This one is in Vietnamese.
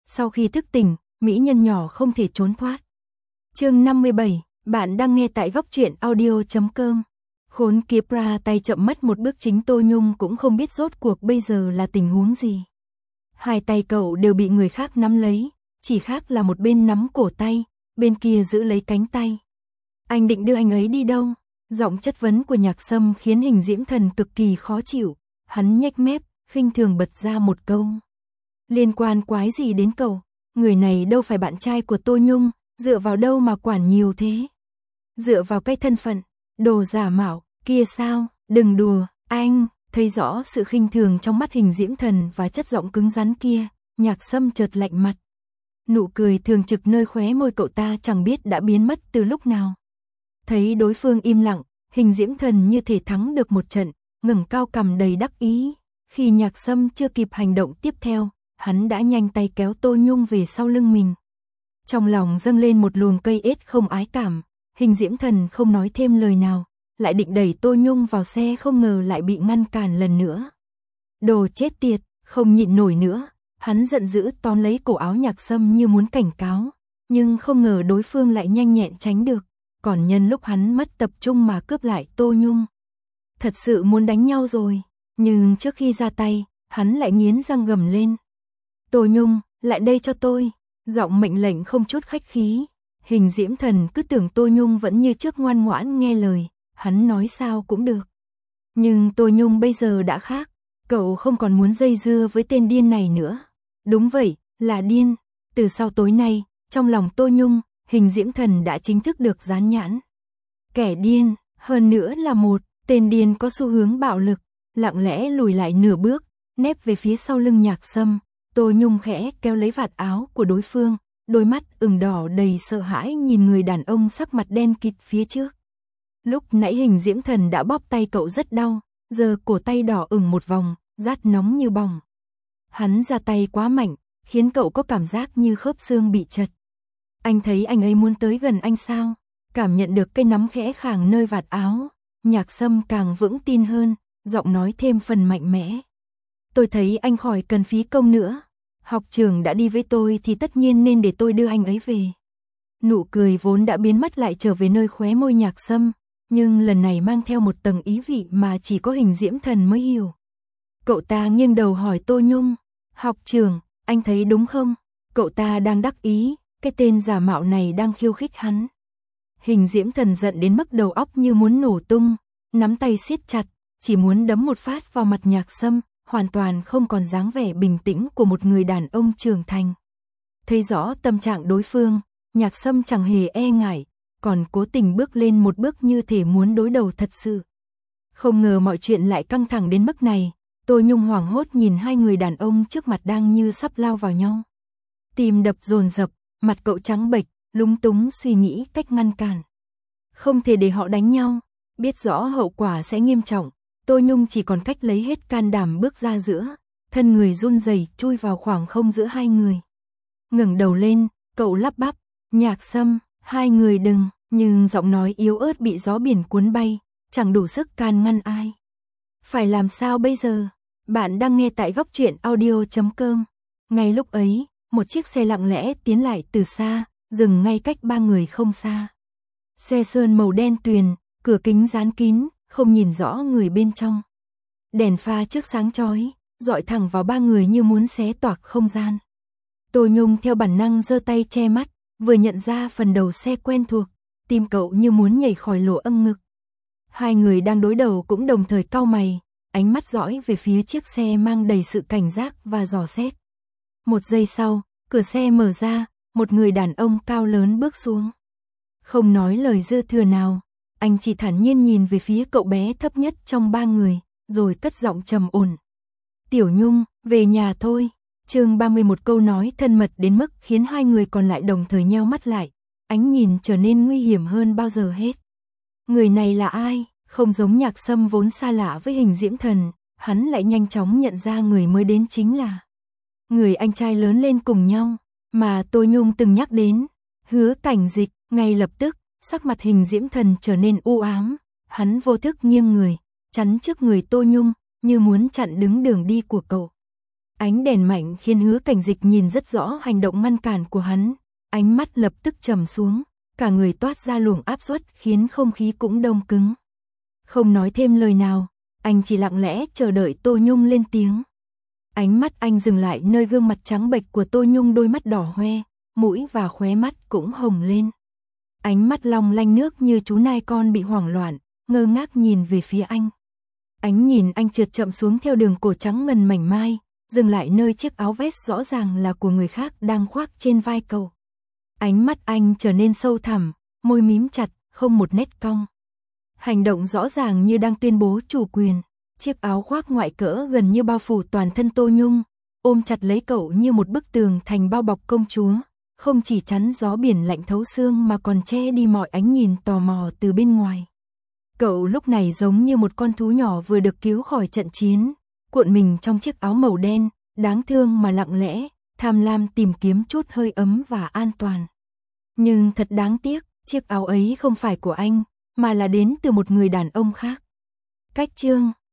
Sau khi thức tỉnh, mỹ nhân nhỏ không thể trốn thoát. Chương 57, bạn đang nghe tại góc truyện audio.com. Khốn kiếp ra tay chậm mất một bước, chính Tô Nhung cũng không biết rốt cuộc bây giờ là tình huống gì. Hai tay cậu đều bị người khác nắm lấy, chỉ khác là một bên nắm cổ tay, bên kia giữ lấy cánh tay. Anh định đưa anh ấy đi đâu? Giọng chất vấn của Nhạc Sâm khiến Hình Diễm Thần cực kỳ khó chịu. Hắn nhếch mép, khinh thường bật ra một câu. Liên quan quái gì đến cậu? Người này đâu phải bạn trai của Tô Nhung, dựa vào đâu mà quản nhiều thế? Dựa vào cái thân phận, đồ giả mạo, kia sao? Đừng đùa, anh. Thấy rõ sự khinh thường trong mắt Hình Diễm Thần và chất giọng cứng rắn kia, Nhạc Sâm chợt lạnh mặt. Nụ cười thường trực nơi khóe môi cậu ta chẳng biết đã biến mất từ lúc nào. Thấy đối phương im lặng, Hình Diễm Thần như thể thắng được một trận, ngẩng cao cằm đầy đắc ý. Khi Nhạc Sâm chưa kịp hành động tiếp theo, hắn đã nhanh tay kéo Tô Nhung về sau lưng mình. Trong lòng dâng lên một luồng cây ết không ái cảm, Hình Diễm Thần không nói thêm lời nào, lại định đẩy Tô Nhung vào xe, không ngờ lại bị ngăn cản lần nữa. Đồ chết tiệt, không nhịn nổi nữa, hắn giận dữ tóm lấy cổ áo Nhạc Sâm như muốn cảnh cáo, nhưng không ngờ đối phương lại nhanh nhẹn tránh được, còn nhân lúc hắn mất tập trung mà cướp lại Tô Nhung. Thật sự muốn đánh nhau rồi, nhưng trước khi ra tay, hắn lại nghiến răng gầm lên. Tô Nhung, lại đây cho tôi, giọng mệnh lệnh không chút khách khí. Hình Diễm Thần cứ tưởng Tô Nhung vẫn như trước ngoan ngoãn nghe lời, hắn nói sao cũng được. Nhưng Tô Nhung bây giờ đã khác, cậu không còn muốn dây dưa với tên điên này nữa. Đúng vậy, là điên. Từ sau tối nay, trong lòng Tô Nhung, Hình Diễm Thần đã chính thức được dán nhãn. Kẻ điên, hơn nữa là một tên điên có xu hướng bạo lực, lặng lẽ lùi lại nửa bước, nép về phía sau lưng Nhạc Sâm. Tô Nhung khẽ kéo lấy vạt áo của đối phương, đôi mắt ửng đỏ đầy sợ hãi nhìn người đàn ông sắc mặt đen kịt phía trước. Lúc nãy Hình Diễm Thần đã bóp tay cậu rất đau, giờ cổ tay đỏ ửng một vòng, rát nóng như bỏng. Hắn ra tay quá mạnh, khiến cậu có cảm giác như khớp xương bị chật. Anh thấy anh ấy muốn tới gần anh sao? Cảm nhận được cái nắm khẽ khàng nơi vạt áo, Nhạc Sâm càng vững tin hơn, giọng nói thêm phần mạnh mẽ. Tôi thấy anh khỏi cần phí công nữa. Học trưởng đã đi với tôi thì tất nhiên nên để tôi đưa anh ấy về. Nụ cười vốn đã biến mất lại trở về nơi khóe môi Nhạc Sâm, nhưng lần này mang theo một tầng ý vị mà chỉ có Hình Diễm Thần mới hiểu. Cậu ta nghiêng đầu hỏi Tô Nhung, học trưởng, anh thấy đúng không? Cậu ta đang đắc ý, cái tên giả mạo này đang khiêu khích hắn. Hình Diễm Thần giận đến mức đầu óc như muốn nổ tung, nắm tay siết chặt, chỉ muốn đấm một phát vào mặt Nhạc Sâm, hoàn toàn không còn dáng vẻ bình tĩnh của một người đàn ông trưởng thành. Thấy rõ tâm trạng đối phương, Nhạc Sâm chẳng hề e ngại, còn cố tình bước lên một bước như thể muốn đối đầu thật sự. Không ngờ mọi chuyện lại căng thẳng đến mức này, Tô Nhung hoảng hốt nhìn hai người đàn ông trước mặt đang như sắp lao vào nhau. Tim đập dồn dập, mặt cậu trắng bệch, lúng túng suy nghĩ cách ngăn cản. Không thể để họ đánh nhau, biết rõ hậu quả sẽ nghiêm trọng, Tô Nhung chỉ còn cách lấy hết can đảm bước ra giữa, thân người run rẩy chui vào khoảng không giữa hai người. Ngẩng đầu lên, cậu lắp bắp, Nhạc Sâm, hai người đừng, nhưng giọng nói yếu ớt bị gió biển cuốn bay, chẳng đủ sức can ngăn ai. Phải làm sao bây giờ? Bạn đang nghe tại góc truyện audio.com. Ngay lúc ấy, một chiếc xe lặng lẽ tiến lại từ xa, dừng ngay cách ba người không xa. Xe sơn màu đen tuyền, cửa kính dán kín, không nhìn rõ người bên trong. Đèn pha trước sáng chói, dọi thẳng vào ba người như muốn xé toạc không gian. Tô Nhung theo bản năng giơ tay che mắt, vừa nhận ra phần đầu xe quen thuộc, tim cậu như muốn nhảy khỏi lỗ âng ngực. Hai người đang đối đầu cũng đồng thời cau mày, ánh mắt dõi về phía chiếc xe mang đầy sự cảnh giác và dò xét. Một giây sau, cửa xe mở ra, một người đàn ông cao lớn bước xuống. Không nói lời dư thừa nào, anh chỉ thản nhiên nhìn về phía cậu bé thấp nhất trong ba người, rồi cất giọng trầm ổn. Tiểu Nhung, về nhà thôi. Chương 31 câu nói thân mật đến mức khiến hai người còn lại đồng thời nheo mắt lại, ánh nhìn trở nên nguy hiểm hơn bao giờ hết. Người này là ai? Không giống Nhạc Sâm vốn xa lạ với Hình Diễm Thần, hắn lại nhanh chóng nhận ra người mới đến chính là người anh trai lớn lên cùng nhau, mà Tô Nhung từng nhắc đến, Hứa Cảnh Dịch. Ngay lập tức, sắc mặt Hình Diễm Thần trở nên u ám, hắn vô thức nghiêng người, chắn trước người Tô Nhung, như muốn chặn đứng đường đi của cậu. Ánh đèn mạnh khiến Hứa Cảnh Dịch nhìn rất rõ hành động ngăn cản của hắn, ánh mắt lập tức trầm xuống, cả người toát ra luồng áp suất khiến không khí cũng đông cứng. Không nói thêm lời nào, anh chỉ lặng lẽ chờ đợi Tô Nhung lên tiếng. Ánh mắt anh dừng lại nơi gương mặt trắng bệch của Tô Nhung, đôi mắt đỏ hoe, mũi và khóe mắt cũng hồng lên. Ánh mắt long lanh nước như chú nai con bị hoảng loạn, ngơ ngác nhìn về phía anh. Ánh nhìn anh trượt chậm xuống theo đường cổ trắng ngần mảnh mai, dừng lại nơi chiếc áo vest rõ ràng là của người khác đang khoác trên vai cậu. Ánh mắt anh trở nên sâu thẳm, môi mím chặt, không một nét cong. Hành động rõ ràng như đang tuyên bố chủ quyền. Chiếc áo khoác ngoại cỡ gần như bao phủ toàn thân Tô Nhung, ôm chặt lấy cậu như một bức tường thành bao bọc công chúa, không chỉ chắn gió biển lạnh thấu xương mà còn che đi mọi ánh nhìn tò mò từ bên ngoài. Cậu lúc này giống như một con thú nhỏ vừa được cứu khỏi trận chiến, cuộn mình trong chiếc áo màu đen, đáng thương mà lặng lẽ, tham lam tìm kiếm chút hơi ấm và an toàn. Nhưng thật đáng tiếc, chiếc áo ấy không phải của anh, mà là đến từ một người đàn ông khác. Cách chương